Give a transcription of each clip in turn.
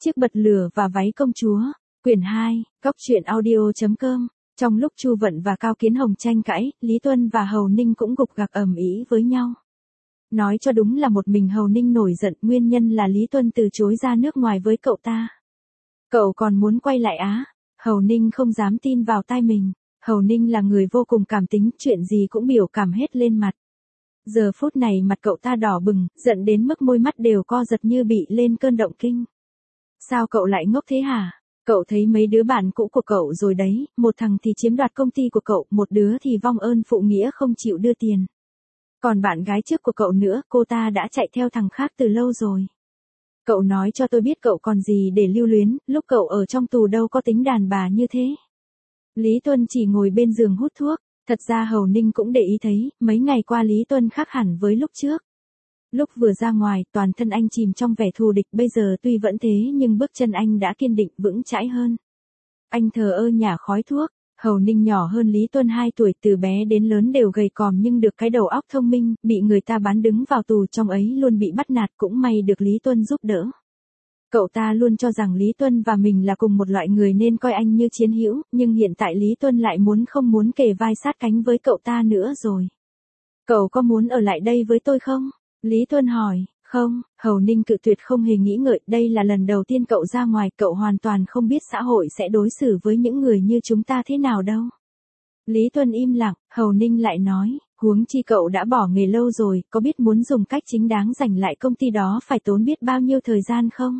Chiếc bật lửa và váy công chúa, quyển 2, Cốc truyện audio.com. Trong lúc Chu Vận và Cao Kiến Hồng tranh cãi, Lý Tuân và Hầu Ninh cũng gục gặc ầm ĩ với nhau. Nói cho đúng là một mình Hầu Ninh nổi giận, nguyên nhân là Lý Tuân từ chối ra nước ngoài với cậu ta. Cậu còn muốn quay lại Á? Hầu Ninh không dám tin vào tai mình. Hầu Ninh là người vô cùng cảm tính, chuyện gì cũng biểu cảm hết lên mặt. Giờ phút này mặt cậu ta đỏ bừng, giận đến mức môi mắt đều co giật như bị lên cơn động kinh. Sao cậu lại ngốc thế hả? Cậu thấy mấy đứa bạn cũ của cậu rồi đấy, một thằng thì chiếm đoạt công ty của cậu, một đứa thì vong ơn phụ nghĩa không chịu đưa tiền. Còn bạn gái trước của cậu nữa, cô ta đã chạy theo thằng khác từ lâu rồi. Cậu nói cho tôi biết cậu còn gì để lưu luyến, lúc cậu ở trong tù đâu có tính đàn bà như thế. Lý Tuân chỉ ngồi bên giường hút thuốc, thật ra Hầu Ninh cũng để ý thấy, mấy ngày qua Lý Tuân khác hẳn với lúc trước. Lúc vừa ra ngoài, toàn thân anh chìm trong vẻ thù địch, bây giờ tuy vẫn thế nhưng bước chân anh đã kiên định vững chãi hơn. Anh thờ ơ nhả khói thuốc. Hầu Ninh nhỏ hơn Lý Tuân 2 tuổi, từ bé đến lớn đều gầy còm nhưng được cái đầu óc thông minh, bị người ta bán đứng vào tù trong ấy luôn bị bắt nạt, cũng may được Lý Tuân giúp đỡ. Cậu ta luôn cho rằng Lý Tuân và mình là cùng một loại người nên coi anh như chiến hữu, nhưng hiện tại Lý Tuân lại không muốn kề vai sát cánh với cậu ta nữa rồi. Cậu có muốn ở lại đây với tôi không? Lý Tuân hỏi. Không, Hầu Ninh cự tuyệt không hề nghĩ ngợi, đây là lần đầu tiên cậu ra ngoài, cậu hoàn toàn không biết xã hội sẽ đối xử với những người như chúng ta thế nào đâu. Lý Tuân im lặng, Hầu Ninh lại nói, huống chi cậu đã bỏ nghề lâu rồi, có biết muốn dùng cách chính đáng giành lại công ty đó phải tốn biết bao nhiêu thời gian không?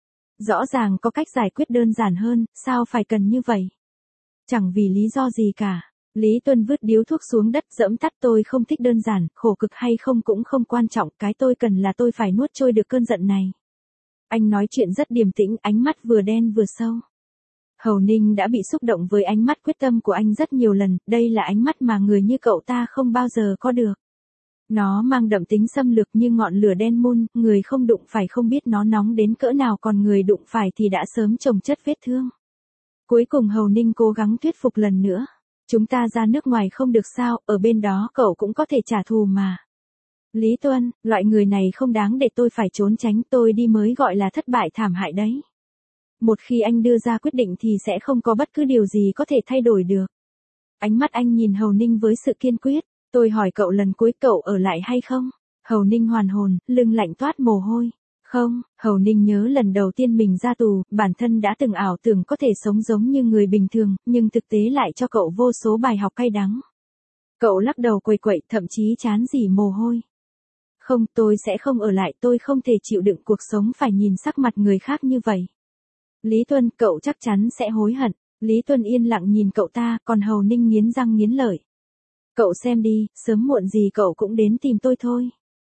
Rõ ràng có cách giải quyết đơn giản hơn, sao phải cần như vậy? Chẳng vì lý do gì cả. Lý Tuân vứt điếu thuốc xuống đất, dẫm tắt, tôi không thích đơn giản, khổ cực hay không cũng không quan trọng, cái tôi cần là tôi phải nuốt trôi được cơn giận này. Anh nói chuyện rất điềm tĩnh, ánh mắt vừa đen vừa sâu. Hầu Ninh đã bị xúc động với ánh mắt quyết tâm của anh rất nhiều lần, đây là ánh mắt mà người như cậu ta không bao giờ có được. Nó mang đậm tính xâm lược như ngọn lửa đen mun, người không đụng phải không biết nó nóng đến cỡ nào, còn người đụng phải thì đã sớm chồng chất vết thương. Cuối cùng Hầu Ninh cố gắng thuyết phục lần nữa. Chúng ta ra nước ngoài không được sao, ở bên đó cậu cũng có thể trả thù mà. Lý Tuân, loại người này không đáng để tôi phải trốn tránh, tôi đi mới gọi là thất bại thảm hại đấy. Một khi anh đưa ra quyết định thì sẽ không có bất cứ điều gì có thể thay đổi được. Ánh mắt anh nhìn Hầu Ninh với sự kiên quyết, tôi hỏi cậu lần cuối cậu ở lại hay không? Hầu Ninh hoàn hồn, lưng lạnh toát mồ hôi. Không, Hầu Ninh nhớ lần đầu tiên mình ra tù, bản thân đã từng ảo tưởng có thể sống giống như người bình thường, nhưng thực tế lại cho cậu vô số bài học cay đắng. Cậu lắc đầu quẩy quậy, thậm chí chán rỉ mồ hôi. Không, tôi sẽ không ở lại, tôi không thể chịu đựng cuộc sống phải nhìn sắc mặt người khác như vậy. Lý Tuân, cậu chắc chắn sẽ hối hận. Lý Tuân yên lặng nhìn cậu ta, còn Hầu Ninh nghiến răng nghiến lợi. Cậu xem đi, sớm muộn gì cậu cũng đến tìm tôi thôi.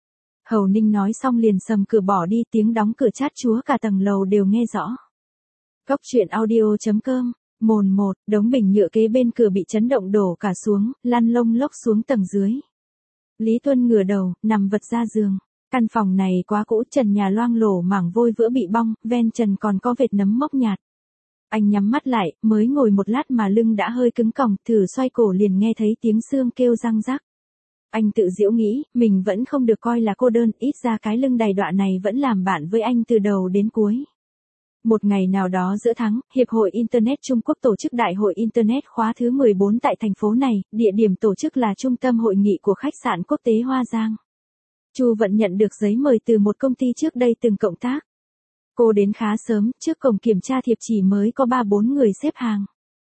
Hầu Ninh nói xong liền sầm cửa bỏ đi, tiếng đóng cửa chát chúa cả tầng lầu đều nghe rõ. Cốc truyện audio.com. Mồn 1, đống bình nhựa kế bên cửa bị chấn động đổ cả xuống, lăn lông lốc xuống tầng dưới. Lý Tuân ngửa đầu, nằm vật ra giường. Căn phòng này quá cũ, trần nhà loang lổ, mảng vôi vữa bị bong, ven trần còn có vệt nấm mốc nhạt. Anh nhắm mắt lại, mới ngồi một lát mà lưng đã hơi cứng còng, thử xoay cổ liền nghe thấy tiếng xương kêu răng rắc. Anh tự giễu nghĩ, mình vẫn không được coi là cô đơn, ít ra cái lưng đầy đọa này vẫn làm bạn với anh từ đầu đến cuối. Một ngày nào đó giữa tháng, Hiệp hội Internet Trung Quốc tổ chức Đại hội Internet khóa thứ 14 tại thành phố này, địa điểm tổ chức là trung tâm hội nghị của khách sạn quốc tế Hoa Giang. Chu Vận nhận được giấy mời từ một công ty trước đây từng cộng tác. Cô đến khá sớm, trước cổng kiểm tra thiệp chỉ mới có 3-4 người xếp hàng.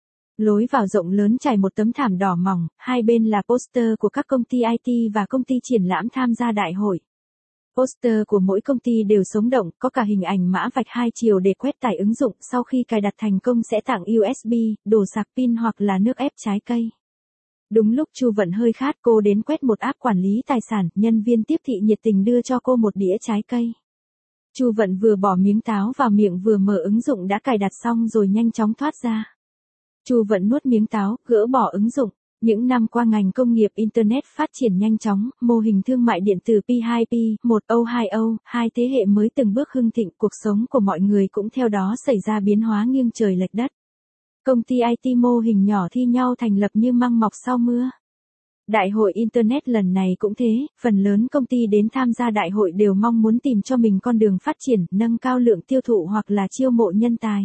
Lối vào rộng lớn trải một tấm thảm đỏ mỏng, hai bên là poster của các công ty IT và công ty triển lãm tham gia đại hội. Poster của mỗi công ty đều sống động, có cả hình ảnh mã vạch hai chiều để quét tải ứng dụng, sau khi cài đặt thành công sẽ tặng USB, đồ sạc pin hoặc là nước ép trái cây. Đúng lúc Chu Vận hơi khát, cô đến quét một app quản lý tài sản, nhân viên tiếp thị nhiệt tình đưa cho cô một đĩa trái cây. Chu Vận vừa bỏ miếng táo vào miệng vừa mở ứng dụng đã cài đặt xong rồi nhanh chóng thoát ra. Chu Vận nuốt miếng táo, gỡ bỏ ứng dụng. Những năm qua ngành công nghiệp Internet phát triển nhanh chóng, mô hình thương mại điện tử P2P, 1O2O, hai thế hệ mới từng bước hưng thịnh, cuộc sống của mọi người cũng theo đó xảy ra biến hóa nghiêng trời lệch đất. Công ty IT mô hình nhỏ thi nhau thành lập như măng mọc sau mưa. Đại hội Internet lần này cũng thế, phần lớn công ty đến tham gia đại hội đều mong muốn tìm cho mình con đường phát triển, nâng cao lượng tiêu thụ hoặc là chiêu mộ nhân tài.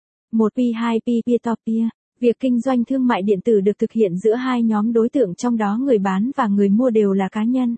1P2P Peer-to-peer. Việc kinh doanh thương mại điện tử được thực hiện giữa hai nhóm đối tượng, trong đó người bán và người mua đều là cá nhân.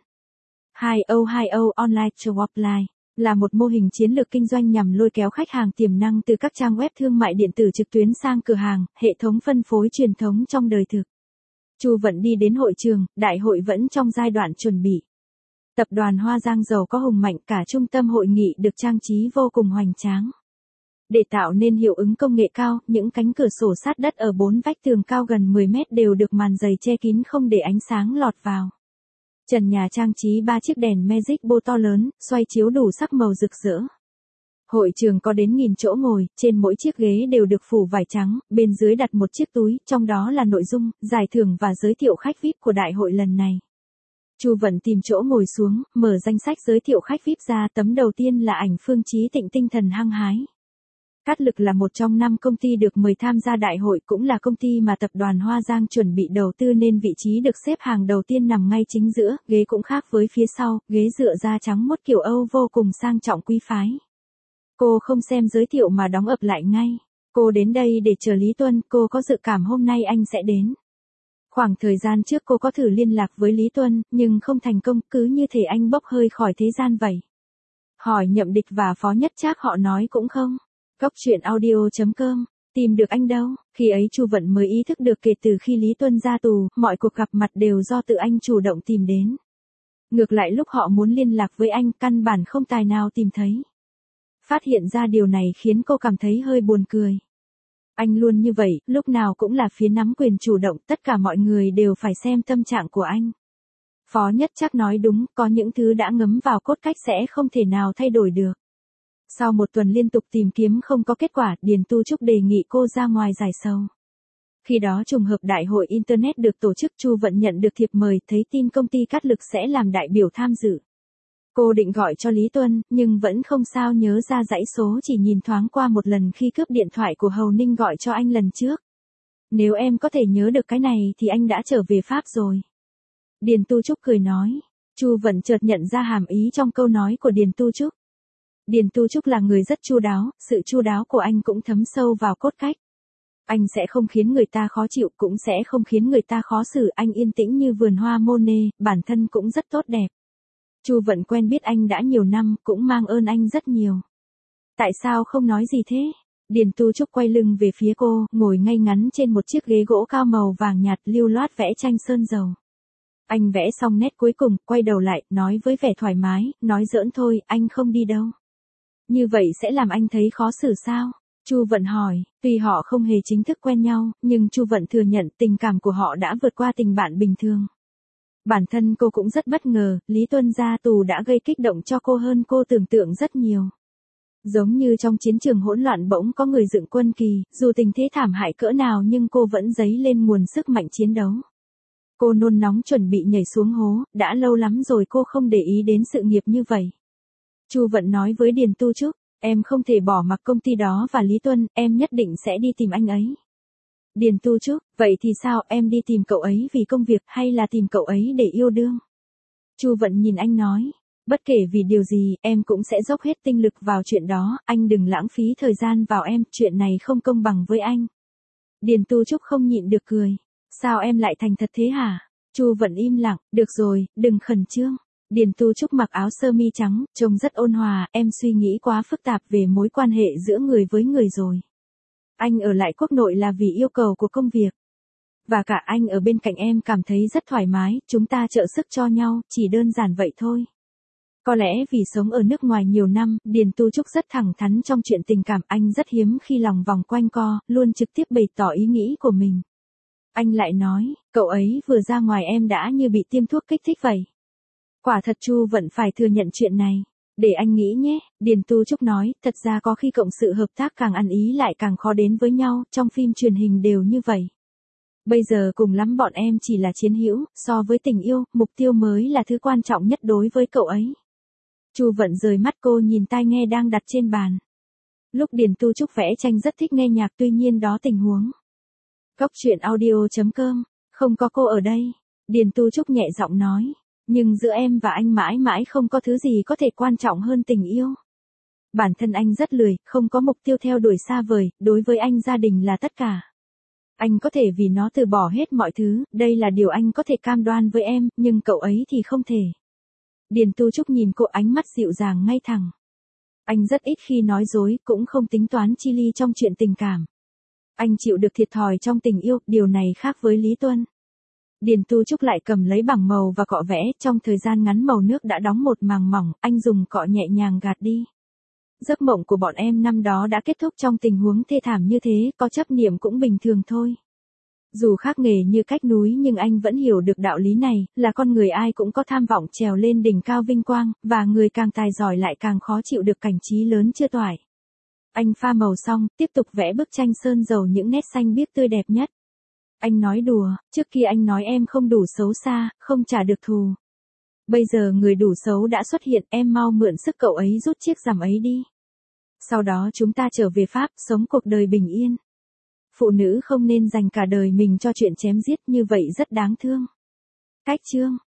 2O Online to Offline là một mô hình chiến lược kinh doanh nhằm lôi kéo khách hàng tiềm năng từ các trang web thương mại điện tử trực tuyến sang cửa hàng, hệ thống phân phối truyền thống trong đời thực. Chu Vận đi đến hội trường, đại hội vẫn trong giai đoạn chuẩn bị. Tập đoàn Hoa Giang giàu có hùng mạnh, cả trung tâm hội nghị được trang trí vô cùng hoành tráng. Để tạo nên hiệu ứng công nghệ cao, những cánh cửa sổ sát đất ở 4 vách tường cao gần 10 mét đều được màn dày che kín không để ánh sáng lọt vào. Trần nhà trang trí 3 chiếc đèn Magic Bo to lớn, xoay chiếu đủ sắc màu rực rỡ. Hội trường có đến 1000 chỗ ngồi, trên mỗi chiếc ghế đều được phủ vải trắng, bên dưới đặt một chiếc túi, trong đó là nội dung, giải thưởng và giới thiệu khách VIP của đại hội lần này. Chu Vận tìm chỗ ngồi xuống, mở danh sách giới thiệu khách VIP ra, tấm đầu tiên là ảnh Phương Chí Tịnh tinh thần hăng hái. Cát Lực là một trong 5 công ty được mời tham gia đại hội, cũng là công ty mà tập đoàn Hoa Giang chuẩn bị đầu tư nên vị trí được xếp hàng đầu tiên nằm ngay chính giữa, ghế cũng khác với phía sau, ghế dựa da trắng muốt kiểu Âu vô cùng sang trọng quý phái. Cô không xem giới thiệu mà đóng ập lại ngay. Cô đến đây để chờ Lý Tuân, cô có dự cảm hôm nay anh sẽ đến. Khoảng thời gian trước cô có thử liên lạc với Lý Tuân, nhưng không thành công, cứ như thể anh bốc hơi khỏi thế gian vậy. Hỏi Nhậm Địch và Phó Nhất Trác họ nói cũng không. Cốc truyện audio.com, tìm được anh đâu, khi ấy Chu Vận mới ý thức được kể từ khi Lý Tuân ra tù, mọi cuộc gặp mặt đều do tự anh chủ động tìm đến. Ngược lại lúc họ muốn liên lạc với anh, căn bản không tài nào tìm thấy. Phát hiện ra điều này khiến cô cảm thấy hơi buồn cười. Anh luôn như vậy, lúc nào cũng là phía nắm quyền chủ động, tất cả mọi người đều phải xem tâm trạng của anh. Phó Nhất Trác nói đúng, có những thứ đã ngấm vào cốt cách sẽ không thể nào thay đổi được. Sau một tuần liên tục tìm kiếm không có kết quả, Điền Tu Trúc đề nghị cô ra ngoài giải sầu. Khi đó trùng hợp đại hội Internet được tổ chức, Chu Vận nhận được thiệp mời, thấy tin công ty Cát Lực sẽ làm đại biểu tham dự. Cô định gọi cho Lý Tuân, nhưng vẫn không sao nhớ ra dãy số, chỉ nhìn thoáng qua một lần khi cướp điện thoại của Hầu Ninh gọi cho anh lần trước. Nếu em có thể nhớ được cái này thì anh đã trở về Pháp rồi. Điền Tu Trúc cười nói. Chu Vận chợt nhận ra hàm ý trong câu nói của Điền Tu Trúc. Điền Tu Trúc là người rất chu đáo, sự chu đáo của anh cũng thấm sâu vào cốt cách. Anh sẽ không khiến người ta khó chịu, cũng sẽ không khiến người ta khó xử, anh yên tĩnh như vườn hoa Monet, bản thân cũng rất tốt đẹp. Chu Vận quen biết anh đã nhiều năm, cũng mang ơn anh rất nhiều. Tại sao không nói gì thế? Điền Tu Trúc quay lưng về phía cô, ngồi ngay ngắn trên một chiếc ghế gỗ cao màu vàng nhạt, lưu loát vẽ tranh sơn dầu. Anh vẽ xong nét cuối cùng, quay đầu lại, nói với vẻ thoải mái, nói giỡn thôi, anh không đi đâu. Như vậy sẽ làm anh thấy khó xử sao? Chu Vận hỏi, tuy họ không hề chính thức quen nhau, nhưng Chu Vận thừa nhận tình cảm của họ đã vượt qua tình bạn bình thường. Bản thân cô cũng rất bất ngờ, Lý Tuân ra tù đã gây kích động cho cô hơn cô tưởng tượng rất nhiều. Giống như trong chiến trường hỗn loạn bỗng có người dựng quân kỳ, dù tình thế thảm hại cỡ nào nhưng cô vẫn dấy lên nguồn sức mạnh chiến đấu. Cô nôn nóng chuẩn bị nhảy xuống hố, đã lâu lắm rồi cô không để ý đến sự nghiệp như vậy. Chu Vận nói với Điền Tu Trúc, em không thể bỏ mặc công ty đó và Lý Tuân, em nhất định sẽ đi tìm anh ấy. Điền Tu Trúc, vậy thì sao, em đi tìm cậu ấy vì công việc hay là tìm cậu ấy để yêu đương? Chu Vận nhìn anh nói, bất kể vì điều gì, em cũng sẽ dốc hết tinh lực vào chuyện đó, anh đừng lãng phí thời gian vào em, chuyện này không công bằng với anh. Điền Tu Trúc không nhịn được cười, sao em lại thành thật thế hả? Chu Vận im lặng, được rồi, đừng khẩn trương. Điền Tu Trúc mặc áo sơ mi trắng, trông rất ôn hòa, em suy nghĩ quá phức tạp về mối quan hệ giữa người với người rồi. Anh ở lại quốc nội là vì yêu cầu của công việc. Và cả anh ở bên cạnh em cảm thấy rất thoải mái, chúng ta trợ sức cho nhau, chỉ đơn giản vậy thôi. Có lẽ vì sống ở nước ngoài nhiều năm, Điền Tu Trúc rất thẳng thắn trong chuyện tình cảm, anh rất hiếm khi lòng vòng quanh co, luôn trực tiếp bày tỏ ý nghĩ của mình. Anh lại nói, cậu ấy vừa ra ngoài em đã như bị tiêm thuốc kích thích vậy. Quả thật Chu Vận phải thừa nhận chuyện này. Để anh nghĩ nhé, Điền Tu Trúc nói, thật ra có khi cộng sự hợp tác càng ăn ý lại càng khó đến với nhau, trong phim truyền hình đều như vậy. Bây giờ cùng lắm bọn em chỉ là chiến hữu, so với tình yêu, mục tiêu mới là thứ quan trọng nhất đối với cậu ấy. Chu Vận rời mắt cô nhìn tai nghe đang đặt trên bàn. Lúc Điền Tu Trúc vẽ tranh rất thích nghe nhạc, tuy nhiên đó tình huống. Cốc truyện audio.com, không có cô ở đây. Điền Tu Trúc nhẹ giọng nói. Nhưng giữa em và anh mãi mãi không có thứ gì có thể quan trọng hơn tình yêu. Bản thân anh rất lười, không có mục tiêu theo đuổi xa vời, đối với anh gia đình là tất cả. Anh có thể vì nó từ bỏ hết mọi thứ, đây là điều anh có thể cam đoan với em, nhưng cậu ấy thì không thể. Điền Tu Trúc nhìn cô, ánh mắt dịu dàng ngay thẳng. Anh rất ít khi nói dối, cũng không tính toán chi ly trong chuyện tình cảm. Anh chịu được thiệt thòi trong tình yêu, điều này khác với Lý Tuân. Điền Tu Trúc lại cầm lấy bảng màu và cọ vẽ, trong thời gian ngắn màu nước đã đóng một màng mỏng, anh dùng cọ nhẹ nhàng gạt đi. Giấc mộng của bọn em năm đó đã kết thúc trong tình huống thê thảm như thế, có chấp niệm cũng bình thường thôi. Dù khác nghề như cách núi nhưng anh vẫn hiểu được đạo lý này, là con người ai cũng có tham vọng trèo lên đỉnh cao vinh quang, và người càng tài giỏi lại càng khó chịu được cảnh trí lớn chưa toại. Anh pha màu xong, tiếp tục vẽ bức tranh sơn dầu những nét xanh biếc tươi đẹp nhất. Anh nói đùa, trước kia anh nói em không đủ xấu xa, không trả được thù. Bây giờ người đủ xấu đã xuất hiện, em mau mượn sức cậu ấy rút chiếc rằm ấy đi. Sau đó chúng ta trở về Pháp, sống cuộc đời bình yên. Phụ nữ không nên dành cả đời mình cho chuyện chém giết, như vậy rất đáng thương. Cách chương